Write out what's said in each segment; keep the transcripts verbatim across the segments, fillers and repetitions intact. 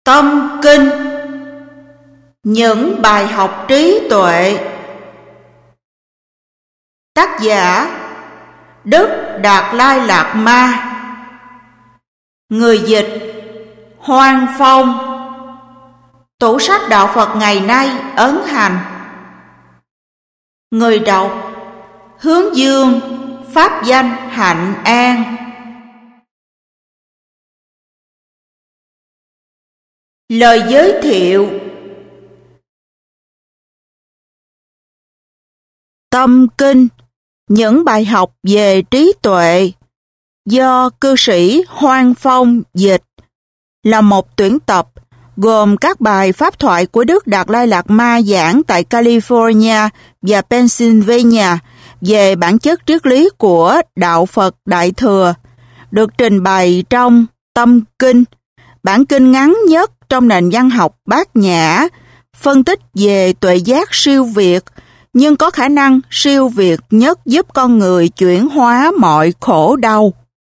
Tâm Kinh. Những bài học trí tuệ. Tác giả Đức Đạt Lai Lạt Ma. Người dịch Hoan Phong. Tủ sách Đạo Phật ngày nay ấn hành. Người đọc Hướng Dương, pháp danh Hạnh An. Lời giới thiệu. Tâm Kinh, những bài học về trí tuệ, do cư sĩ Hoan Phong dịch, là một tuyển tập gồm các bài pháp thoại của Đức Đạt Lai Lạt Ma giảng tại California và Pennsylvania về bản chất triết lý của Đạo Phật Đại Thừa, được trình bày trong Tâm Kinh, bản kinh ngắn nhất trong nền văn học Bát Nhã, phân tích về tuệ giác siêu việt, nhưng có khả năng siêu việt nhất giúp con người chuyển hóa mọi khổ đau.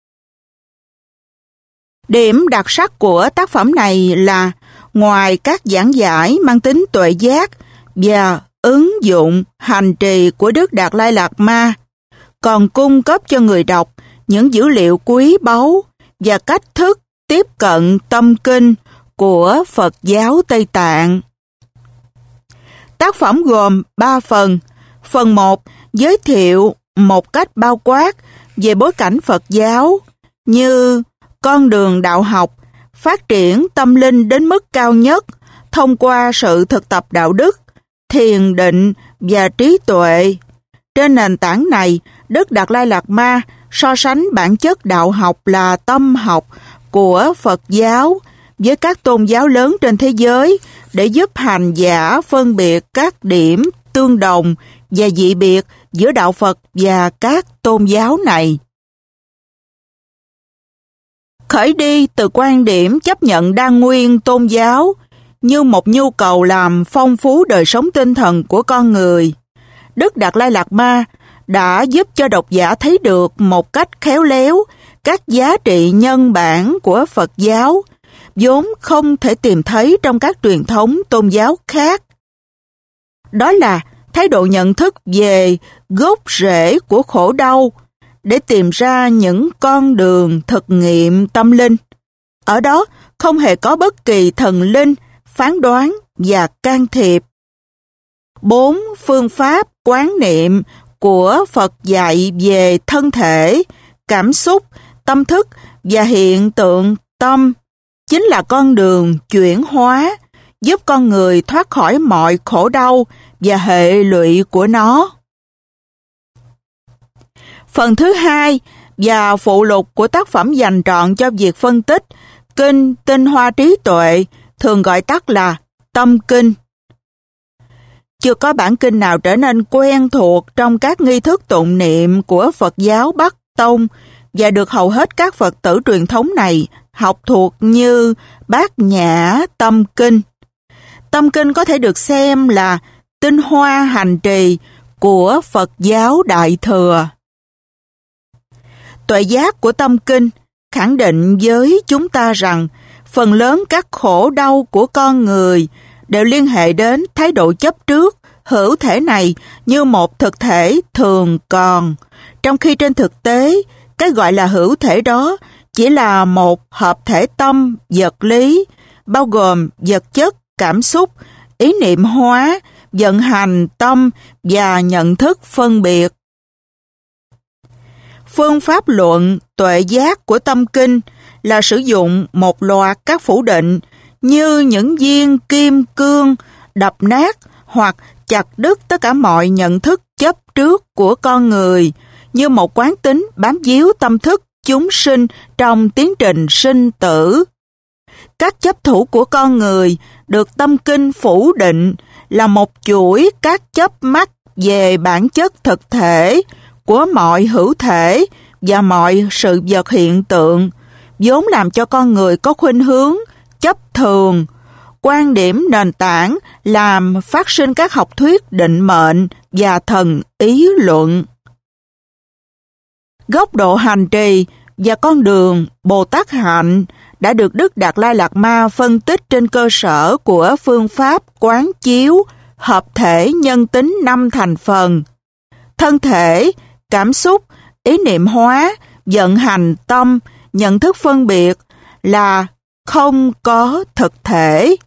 Điểm đặc sắc của tác phẩm này là ngoài các giảng giải mang tính tuệ giác và ứng dụng hành trì của Đức Đạt Lai Lạt Ma, còn cung cấp cho người đọc những dữ liệu quý báu và cách thức tiếp cận tâm kinh của Phật giáo Tây Tạng. Tác phẩm gồm ba phần. Phần một giới thiệu một cách bao quát về bối cảnh Phật giáo như con đường đạo học, phát triển tâm linh đến mức cao nhất thông qua sự thực tập đạo đức, thiền định và trí tuệ. Trên nền tảng này, Đức Đạt Lai Lạt Ma so sánh bản chất đạo học là tâm học của Phật giáo với các tôn giáo lớn trên thế giới để giúp hành giả phân biệt các điểm tương đồng và dị biệt giữa đạo Phật và các tôn giáo này. Khởi đi từ quan điểm chấp nhận đa nguyên tôn giáo như một nhu cầu làm phong phú đời sống tinh thần của con người, Đức Đạt Lai Lạt Ma đã giúp cho độc giả thấy được một cách khéo léo các giá trị nhân bản của Phật giáo, vốn không thể tìm thấy trong các truyền thống tôn giáo khác. Đó là thái độ nhận thức về gốc rễ của khổ đau để tìm ra những con đường thực nghiệm tâm linh. Ở đó không hề có bất kỳ thần linh, phán đoán và can thiệp. Bốn phương pháp quán niệm của Phật dạy về thân thể, cảm xúc, tâm thức và hiện tượng tâm chính là con đường chuyển hóa, giúp con người thoát khỏi mọi khổ đau và hệ lụy của nó. Phần thứ hai và phụ lục của tác phẩm dành trọn cho việc phân tích Kinh Tinh Hoa Trí Tuệ, thường gọi tắt là Tâm Kinh. Chưa có bản kinh nào trở nên quen thuộc trong các nghi thức tụng niệm của Phật giáo Bắc Tông và được hầu hết các Phật tử truyền thống này học thuộc như Bát Nhã Tâm Kinh. Tâm Kinh có thể được xem là tinh hoa hành trì của Phật giáo Đại Thừa. Tuệ giác của Tâm Kinh khẳng định với chúng ta rằng phần lớn các khổ đau của con người đều liên hệ đến thái độ chấp trước hữu thể này như một thực thể thường còn, trong khi trên thực tế, cái gọi là hữu thể đó chỉ là một hợp thể tâm vật lý, bao gồm vật chất, cảm xúc, ý niệm hóa, vận hành tâm và nhận thức phân biệt. Phương pháp luận tuệ giác của Tâm Kinh là sử dụng một loạt các phủ định như những viên kim cương đập nát hoặc chặt đứt tất cả mọi nhận thức chấp trước của con người như một quán tính bám víu tâm thức chúng sinh trong tiến trình sinh tử. Các chấp thủ của con người được Tâm Kinh phủ định là một chuỗi các chấp mắc về bản chất thực thể của mọi hữu thể và mọi sự vật hiện tượng, vốn làm cho con người có khuynh hướng chấp thường, quan điểm nền tảng làm phát sinh các học thuyết định mệnh và thần ý luận. Góc độ hành trì và con đường Bồ Tát hạnh đã được Đức Đạt Lai Lạt Ma phân tích trên cơ sở của phương pháp quán chiếu hợp thể nhân tính năm thành phần: thân thể, cảm xúc, ý niệm hóa, vận hành tâm, nhận thức phân biệt là không có thực thể.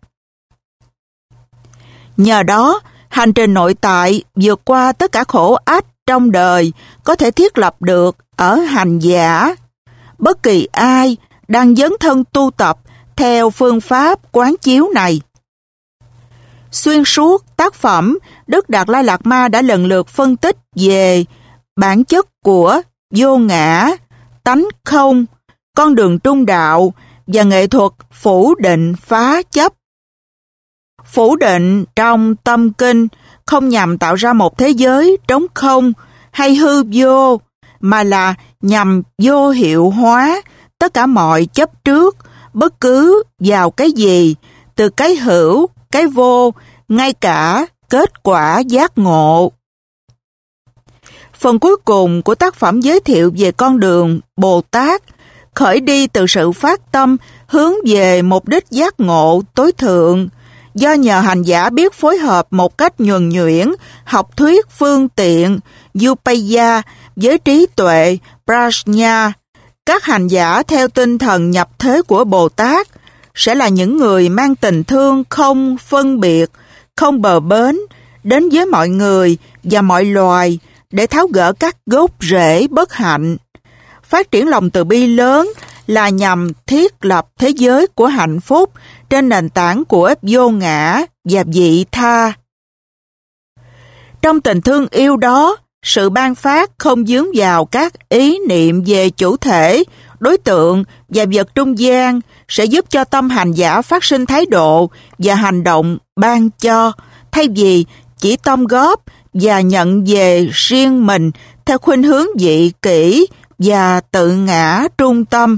Nhờ đó, hành trình nội tại vượt qua tất cả khổ ách trong đời có thể thiết lập được ở hành giả. Bất kỳ ai đang dấn thân tu tập theo phương pháp quán chiếu này. Xuyên suốt tác phẩm, Đức Đạt Lai Lạt Ma đã lần lượt phân tích về bản chất của vô ngã, tánh không, con đường trung đạo và nghệ thuật phủ định phá chấp. Phủ định trong tâm kinh không nhằm tạo ra một thế giới trống không hay hư vô, mà là nhằm vô hiệu hóa tất cả mọi chấp trước, bất cứ vào cái gì, từ cái hữu, cái vô, ngay cả kết quả giác ngộ. Phần cuối cùng của tác phẩm giới thiệu về con đường Bồ Tát, khởi đi từ sự phát tâm hướng về mục đích giác ngộ tối thượng, do nhờ hành giả biết phối hợp một cách nhuần nhuyễn học thuyết phương tiện Upaya với trí tuệ Prajna. Các hành giả theo tinh thần nhập thế của Bồ Tát sẽ là những người mang tình thương không phân biệt, không bờ bến đến với mọi người và mọi loài để tháo gỡ các gốc rễ bất hạnh. Phát triển lòng từ bi lớn là nhằm thiết lập thế giới của hạnh phúc trên nền tảng của vô ngã và vị tha. Trong tình thương yêu đó, sự ban phát không dướng vào các ý niệm về chủ thể, đối tượng và vật trung gian sẽ giúp cho tâm hành giả phát sinh thái độ và hành động ban cho, thay vì chỉ tóm góp và nhận về riêng mình theo khuynh hướng dị kỷ và tự ngã trung tâm.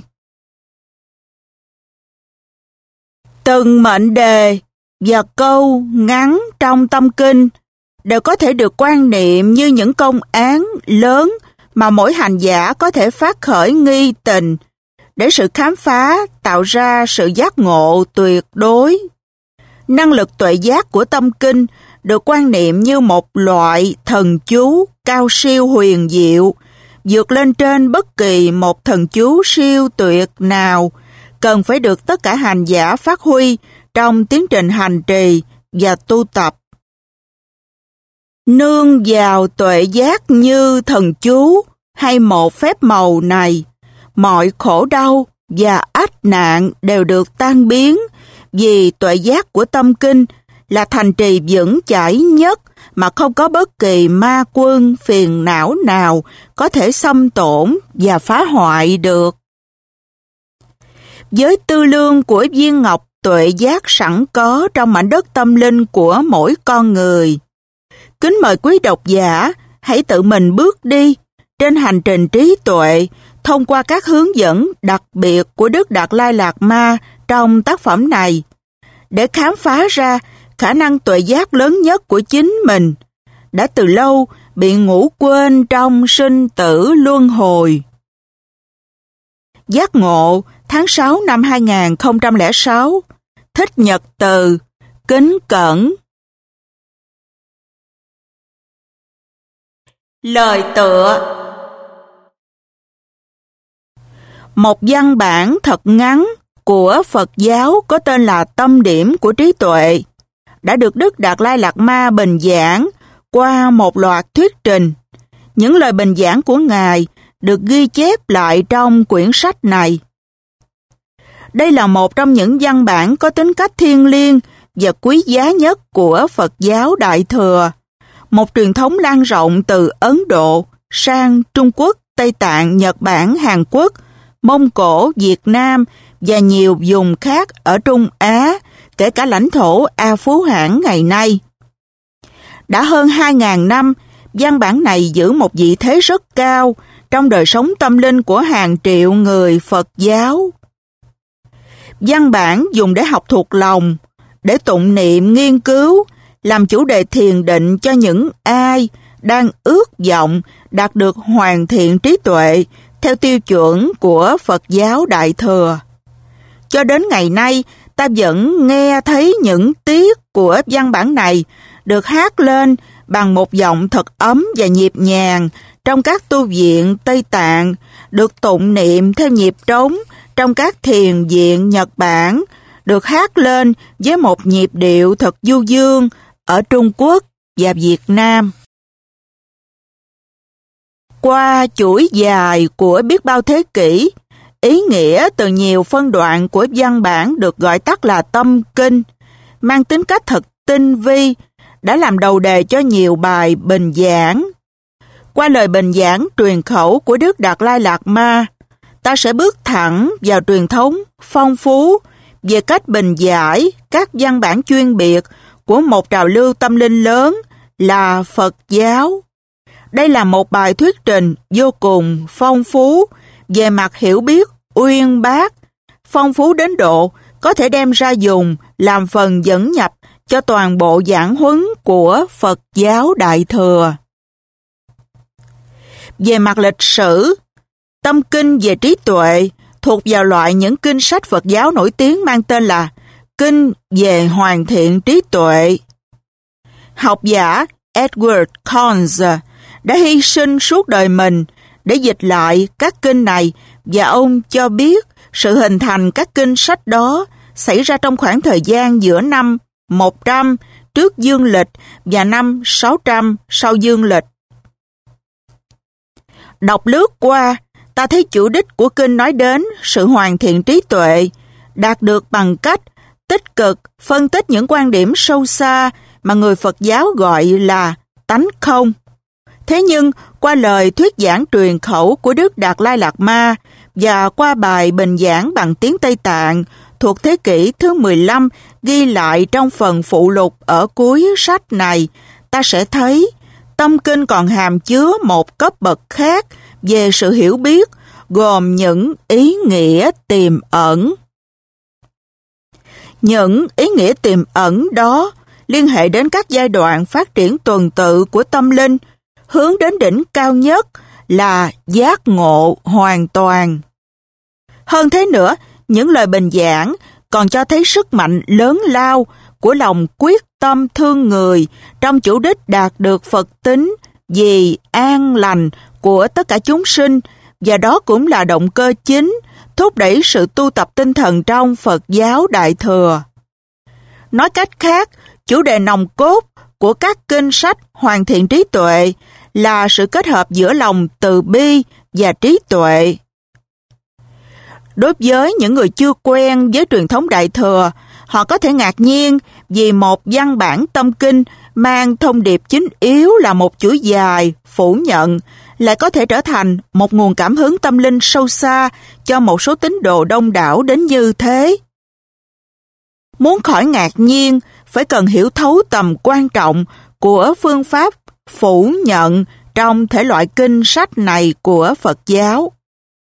Từng mệnh đề và câu ngắn trong tâm kinh đều có thể được quan niệm như những công án lớn mà mỗi hành giả có thể phát khởi nghi tình để sự khám phá tạo ra sự giác ngộ tuyệt đối. Năng lực tuệ giác của tâm kinh được quan niệm như một loại thần chú cao siêu huyền diệu, vượt lên trên bất kỳ một thần chú siêu tuyệt nào, cần phải được tất cả hành giả phát huy trong tiến trình hành trì và tu tập. Nương vào tuệ giác như thần chú hay một phép màu này, mọi khổ đau và ách nạn đều được tan biến, vì tuệ giác của tâm kinh là thành trì vững chãi nhất mà không có bất kỳ ma quân phiền não nào có thể xâm tổn và phá hoại được. Với tư lương của viên ngọc tuệ giác sẵn có trong mảnh đất tâm linh của mỗi con người, kính mời quý độc giả hãy tự mình bước đi trên hành trình trí tuệ thông qua các hướng dẫn đặc biệt của Đức Đạt Lai Lạt Ma trong tác phẩm này, để khám phá ra khả năng tuệ giác lớn nhất của chính mình, đã từ lâu bị ngủ quên trong sinh tử luân hồi. Giác ngộ tháng sáu năm hai nghìn không trăm lẻ sáu, Thích Nhật Từ, kính cẩn. Lời tựa. Một văn bản thật ngắn của Phật giáo có tên là Tâm điểm của trí tuệ đã được Đức Đạt Lai Lạt Ma bình giảng qua một loạt thuyết trình. Những lời bình giảng của Ngài được ghi chép lại trong quyển sách này. Đây là một trong những văn bản có tính cách thiêng liêng và quý giá nhất của Phật giáo Đại Thừa, một truyền thống lan rộng từ Ấn Độ sang Trung Quốc, Tây Tạng, Nhật Bản, Hàn Quốc, Mông Cổ, Việt Nam và nhiều vùng khác ở Trung Á, kể cả lãnh thổ A Phú Hãn ngày nay. Đã hơn hai nghìn năm, văn bản này giữ một vị thế rất cao trong đời sống tâm linh của hàng triệu người Phật giáo. Văn bản dùng để học thuộc lòng, để tụng niệm nghiên cứu, làm chủ đề thiền định cho những ai đang ước vọng đạt được hoàn thiện trí tuệ theo tiêu chuẩn của Phật giáo Đại Thừa. Cho đến ngày nay, ta vẫn nghe thấy những tiết của văn bản này được hát lên bằng một giọng thật ấm và nhịp nhàng trong các tu viện Tây Tạng, được tụng niệm theo nhịp trống trong các thiền viện Nhật Bản, được hát lên với một nhịp điệu thật du dương ở Trung Quốc và Việt Nam. Qua chuỗi dài của biết bao thế kỷ, ý nghĩa từ nhiều phân đoạn của văn bản được gọi tắt là tâm kinh, mang tính cách thật tinh vi, đã làm đầu đề cho nhiều bài bình giảng. Qua lời bình giảng truyền khẩu của Đức Đạt Lai Lạt Ma, ta sẽ bước thẳng vào truyền thống phong phú về cách bình giải các văn bản chuyên biệt của một trào lưu tâm linh lớn là Phật giáo. Đây là một bài thuyết trình vô cùng phong phú về mặt hiểu biết uyên bác, phong phú đến độ có thể đem ra dùng làm phần dẫn nhập cho toàn bộ giảng huấn của Phật giáo Đại Thừa. Về mặt lịch sử, tâm kinh về trí tuệ thuộc vào loại những kinh sách Phật giáo nổi tiếng mang tên là Kinh về hoàn thiện trí tuệ. Học giả Edward Conze đã hy sinh suốt đời mình để dịch lại các kinh này, và ông cho biết sự hình thành các kinh sách đó xảy ra trong khoảng thời gian giữa năm một trăm trước dương lịch và năm sáu trăm sau dương lịch. Đọc lướt qua, ta thấy chủ đích của kinh nói đến sự hoàn thiện trí tuệ, đạt được bằng cách tích cực phân tích những quan điểm sâu xa mà người Phật giáo gọi là tánh không. Thế nhưng, qua lời thuyết giảng truyền khẩu của Đức Đạt Lai Lạt Ma và qua bài bình giảng bằng tiếng Tây Tạng thuộc thế kỷ thứ mười lăm ghi lại trong phần phụ lục ở cuối sách này, ta sẽ thấy tâm kinh còn hàm chứa một cấp bậc khác về sự hiểu biết, gồm những ý nghĩa tiềm ẩn. Những ý nghĩa tiềm ẩn đó liên hệ đến các giai đoạn phát triển tuần tự của tâm linh, hướng đến đỉnh cao nhất là giác ngộ hoàn toàn. Hơn thế nữa, những lời bình giảng còn cho thấy sức mạnh lớn lao của lòng quyết tâm thương người trong chủ đích đạt được Phật tính vì an lành của tất cả chúng sinh, và đó cũng là động cơ chính thúc đẩy sự tu tập tinh thần trong Phật giáo Đại Thừa. Nói cách khác, chủ đề nòng cốt của các kinh sách hoàn thiện trí tuệ là sự kết hợp giữa lòng từ bi và trí tuệ. Đối với những người chưa quen với truyền thống Đại Thừa, họ có thể ngạc nhiên vì một văn bản tâm kinh mang thông điệp chính yếu là một chuỗi dài phủ nhận lại có thể trở thành một nguồn cảm hứng tâm linh sâu xa cho một số tín đồ đông đảo đến như thế. Muốn khỏi ngạc nhiên, phải cần hiểu thấu tầm quan trọng của phương pháp phủ nhận trong thể loại kinh sách này của Phật giáo.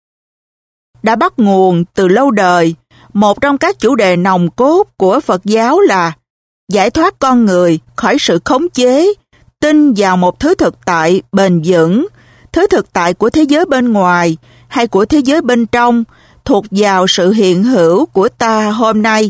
Đã bắt nguồn từ lâu đời, một trong các chủ đề nòng cốt của Phật giáo là giải thoát con người khỏi sự khống chế, tin vào một thứ thực tại bền vững, thứ thực tại của thế giới bên ngoài hay của thế giới bên trong, thuộc vào sự hiện hữu của ta hôm nay.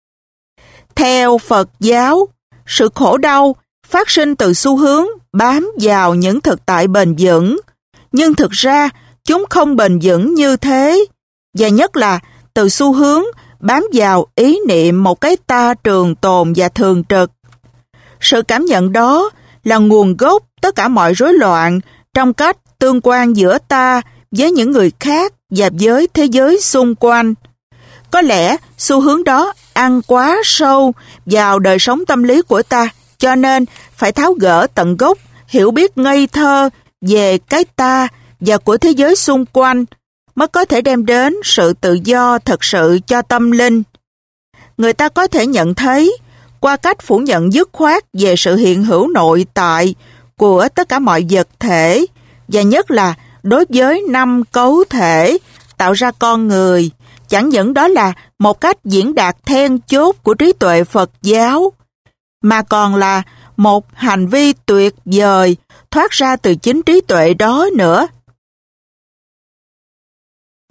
Theo Phật giáo, sự khổ đau phát sinh từ xu hướng bám vào những thực tại bền vững, nhưng thực ra chúng không bền vững như thế, và nhất là từ xu hướng bám vào ý niệm một cái ta trường tồn và thường trực. Sự cảm nhận đó là nguồn gốc tất cả mọi rối loạn trong cách tương quan giữa ta với những người khác và với thế giới xung quanh. Có lẽ xu hướng đó ăn quá sâu vào đời sống tâm lý của ta, cho nên phải tháo gỡ tận gốc hiểu biết ngây thơ về cái ta và của thế giới xung quanh mới có thể đem đến sự tự do thật sự cho tâm linh. Người ta có thể nhận thấy qua cách phủ nhận dứt khoát về sự hiện hữu nội tại của tất cả mọi vật thể, và nhất là đối với năm cấu thể tạo ra con người, chẳng những đó là một cách diễn đạt then chốt của trí tuệ Phật giáo, mà còn là một hành vi tuyệt vời thoát ra từ chính trí tuệ đó nữa.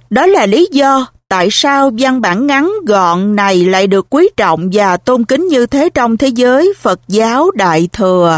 Đó là lý do tại sao văn bản ngắn gọn này lại được quý trọng và tôn kính như thế trong thế giới Phật giáo Đại Thừa.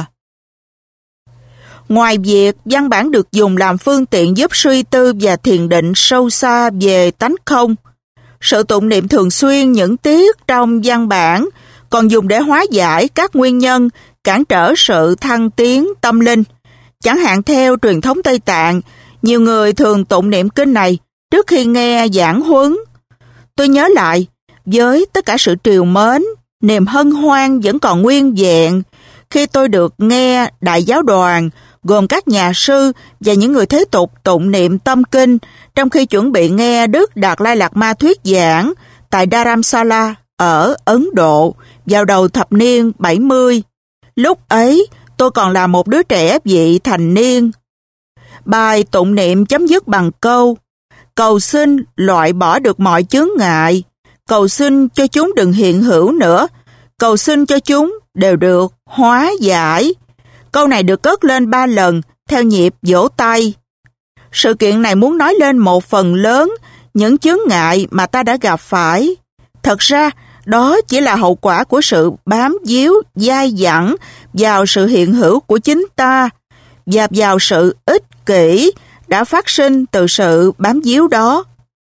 Ngoài việc văn bản được dùng làm phương tiện giúp suy tư và thiền định sâu xa về tánh không, sự tụng niệm thường xuyên những tiết trong văn bản còn dùng để hóa giải các nguyên nhân cản trở sự thăng tiến tâm linh. Chẳng hạn theo truyền thống Tây Tạng, nhiều người thường tụng niệm kinh này trước khi nghe giảng huấn. Tôi nhớ lại, với tất cả sự trìu mến, niềm hân hoan vẫn còn nguyên vẹn khi tôi được nghe đại giáo đoàn gồm các nhà sư và những người thế tục tụng niệm tâm kinh trong khi chuẩn bị nghe Đức Đạt Lai Lạt Ma thuyết giảng tại Dharamsala ở Ấn Độ vào đầu thập niên bảy mươi. Lúc ấy, tôi còn là một đứa trẻ vị thành niên. Bài tụng niệm chấm dứt bằng câu: cầu xin loại bỏ được mọi chướng ngại, cầu xin cho chúng đừng hiện hữu nữa, cầu xin cho chúng đều được hóa giải. Câu này được cất lên ba lần theo nhịp vỗ tay. Sự kiện này muốn nói lên một phần lớn những chướng ngại mà ta đã gặp phải. Thật ra, đó chỉ là hậu quả của sự bám víu, dai dẳng vào sự hiện hữu của chính ta và vào sự ích kỷ đã phát sinh từ sự bám víu đó.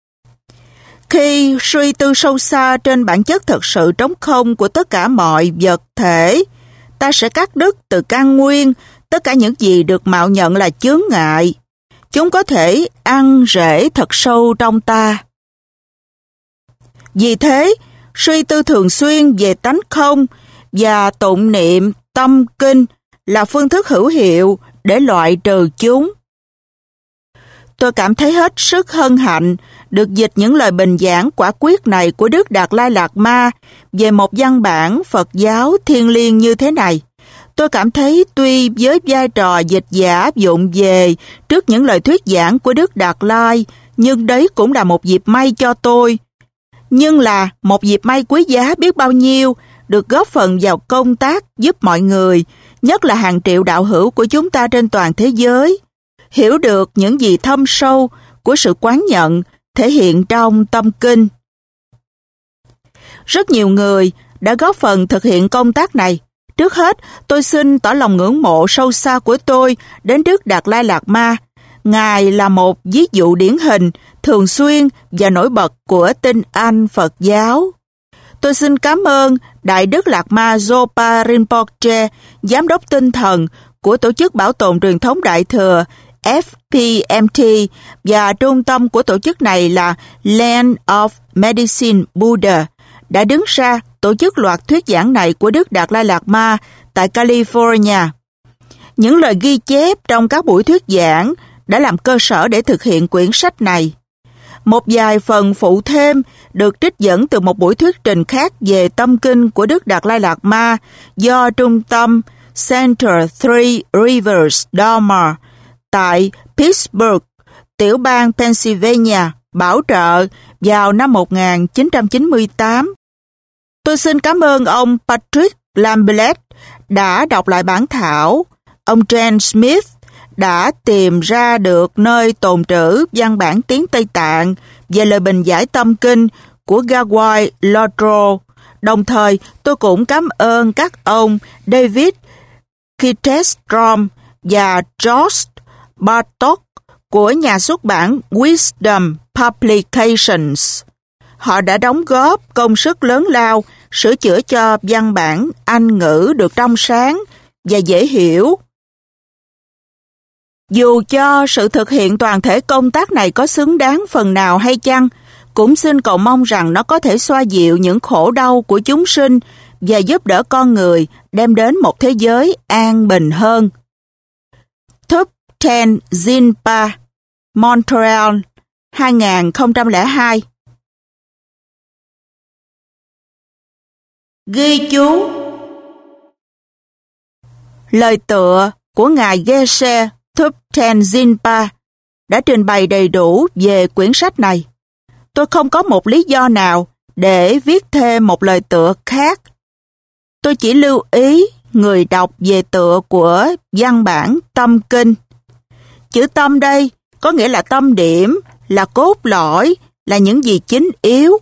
Khi suy tư sâu xa trên bản chất thực sự trống không của tất cả mọi vật thể, ta sẽ cắt đứt từ căn nguyên tất cả những gì được mạo nhận là chướng ngại. Chúng có thể ăn rễ thật sâu trong ta. Vì thế, suy tư thường xuyên về tánh không và tụng niệm tâm kinh là phương thức hữu hiệu để loại trừ chúng. Tôi cảm thấy hết sức hân hạnh được dịch những lời bình giảng quả quyết này của Đức Đạt Lai Lạt Ma về một văn bản Phật giáo thiêng liêng như thế này. Tôi cảm thấy tuy với vai trò dịch giả vụng về trước những lời thuyết giảng của Đức Đạt Lai, nhưng đấy cũng là một dịp may cho tôi. Nhưng là một dịp may quý giá biết bao nhiêu được góp phần vào công tác giúp mọi người, nhất là hàng triệu đạo hữu của chúng ta trên toàn thế giới, hiểu được những gì thâm sâu của sự quán nhận thể hiện trong tâm kinh. Rất nhiều người đã góp phần thực hiện công tác này. Trước hết, tôi xin tỏ lòng ngưỡng mộ sâu xa của tôi đến Đức Đạt Lai Lạt Ma. Ngài là một ví dụ điển hình, thường xuyên và nổi bật của tinh anh Phật giáo. Tôi xin cảm ơn Đại Đức Lạt Ma Zopa Rinpoche, Giám đốc tinh thần của Tổ chức Bảo tồn Truyền thống Đại Thừa F P M T và trung tâm của tổ chức này là Land of Medicine Buddha, đã đứng ra tổ chức loạt thuyết giảng này của Đức Đạt Lai Lạt Ma tại California. Những lời ghi chép trong các buổi thuyết giảng đã làm cơ sở để thực hiện quyển sách này. Một vài phần phụ thêm được trích dẫn từ một buổi thuyết trình khác về tâm kinh của Đức Đạt Lai Lạt Ma do trung tâm Center Three Rivers Dharma tại Pittsburgh, tiểu bang Pennsylvania, bảo trợ vào năm một nghìn chín trăm chín mươi tám. Tôi xin cảm ơn ông Patrick Lamblet đã đọc lại bản thảo, ông Jan Smith đã tìm ra được nơi tồn trữ văn bản tiếng Tây Tạng về lời bình giải tâm kinh của Gawai Lodro. Đồng thời, tôi cũng cảm ơn các ông David Kitestrom và George Bartok của nhà xuất bản Wisdom Publications. Họ đã đóng góp công sức lớn lao sửa chữa cho văn bản Anh ngữ được trong sáng và dễ hiểu. Dù cho sự thực hiện toàn thể công tác này có xứng đáng phần nào hay chăng, cũng xin cầu mong rằng nó có thể xoa dịu những khổ đau của chúng sinh và giúp đỡ con người đem đến một thế giới an bình hơn. Thub Ten Zinpa, Montreal, hai nghìn không trăm lẻ hai. Ghi chú: lời tựa của Ngài Geshe Thubten Zinpa đã trình bày đầy đủ về quyển sách này. Tôi không có một lý do nào để viết thêm một lời tựa khác. Tôi chỉ lưu ý người đọc về tựa của văn bản tâm kinh. Chữ tâm đây có nghĩa là tâm điểm, là cốt lõi, là những gì chính yếu.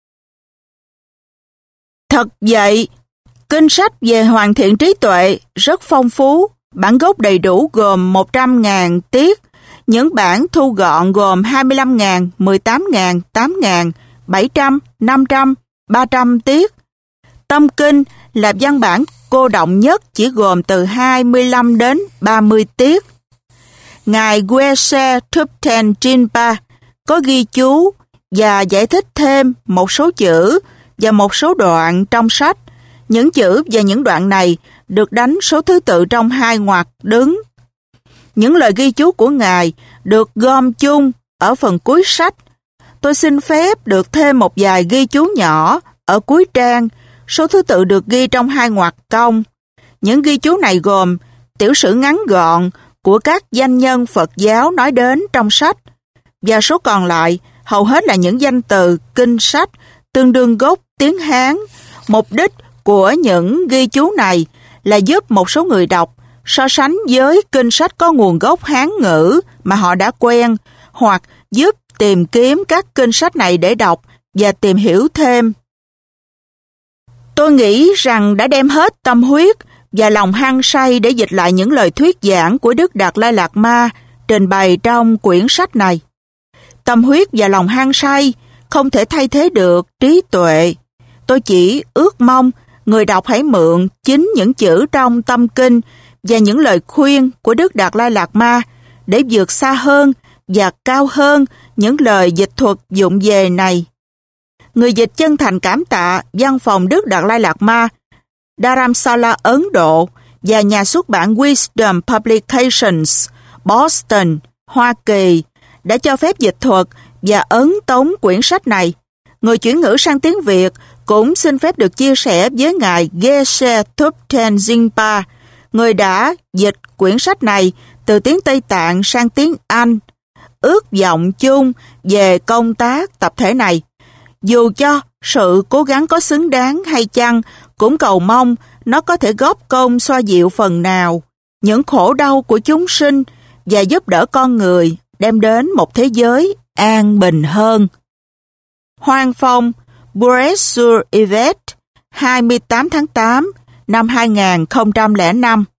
Thật vậy, kinh sách về hoàn thiện trí tuệ rất phong phú, bản gốc đầy đủ gồm một trăm nghìn tiết, những bản thu gọn gồm hai mươi lăm nghìn, mười tám nghìn, tám nghìn, bảy trăm, năm trăm, ba trăm tiết. Tâm kinh là văn bản cô đọng nhất chỉ gồm từ hai mươi lăm đến ba mươi tiết. Ngài Geshe Thupten Jinpa có ghi chú và giải thích thêm một số chữ và một số đoạn trong sách. Những chữ và những đoạn này được đánh số thứ tự trong hai ngoặc đứng. Những lời ghi chú của Ngài được gom chung ở phần cuối sách. Tôi xin phép được thêm một vài ghi chú nhỏ ở cuối trang. Số thứ tự được ghi trong hai ngoặc cong. Những ghi chú này gồm tiểu sử ngắn gọn của các danh nhân Phật giáo nói đến trong sách, và số còn lại hầu hết là những danh từ kinh sách tương đương gốc tiếng Hán. Mục đích của những ghi chú này là giúp một số người đọc so sánh với kinh sách có nguồn gốc Hán ngữ mà họ đã quen, hoặc giúp tìm kiếm các kinh sách này để đọc và tìm hiểu thêm. Tôi nghĩ rằng đã đem hết tâm huyết và lòng hăng say để dịch lại những lời thuyết giảng của Đức Đạt Lai Lạt Ma trình bày trong quyển sách này. Tâm huyết và lòng hăng say không thể thay thế được trí tuệ. Tôi chỉ ước mong người đọc hãy mượn chính những chữ trong tâm kinh và những lời khuyên của Đức Đạt Lai Lạt Ma để vượt xa hơn và cao hơn những lời dịch thuật vụng về này. Người dịch chân thành cảm tạ văn phòng Đức Đạt Lai Lạt Ma, Dharamsala Ấn Độ và nhà xuất bản Wisdom Publications, Boston, Hoa Kỳ đã cho phép dịch thuật và ấn tống quyển sách này. Người chuyển ngữ sang tiếng Việt cũng xin phép được chia sẻ với Ngài Geshe Thupten Jinpa, người đã dịch quyển sách này từ tiếng Tây Tạng sang tiếng Anh. Ước vọng chung về công tác tập thể này, dù cho sự cố gắng có xứng đáng hay chăng, cũng cầu mong nó có thể góp công xoa dịu phần nào những khổ đau của chúng sinh và giúp đỡ con người đem đến một thế giới an bình hơn. Hoang Phong, Bures-sur-Yvette, hai mươi tám tháng tám năm hai nghìn không trăm lẻ năm.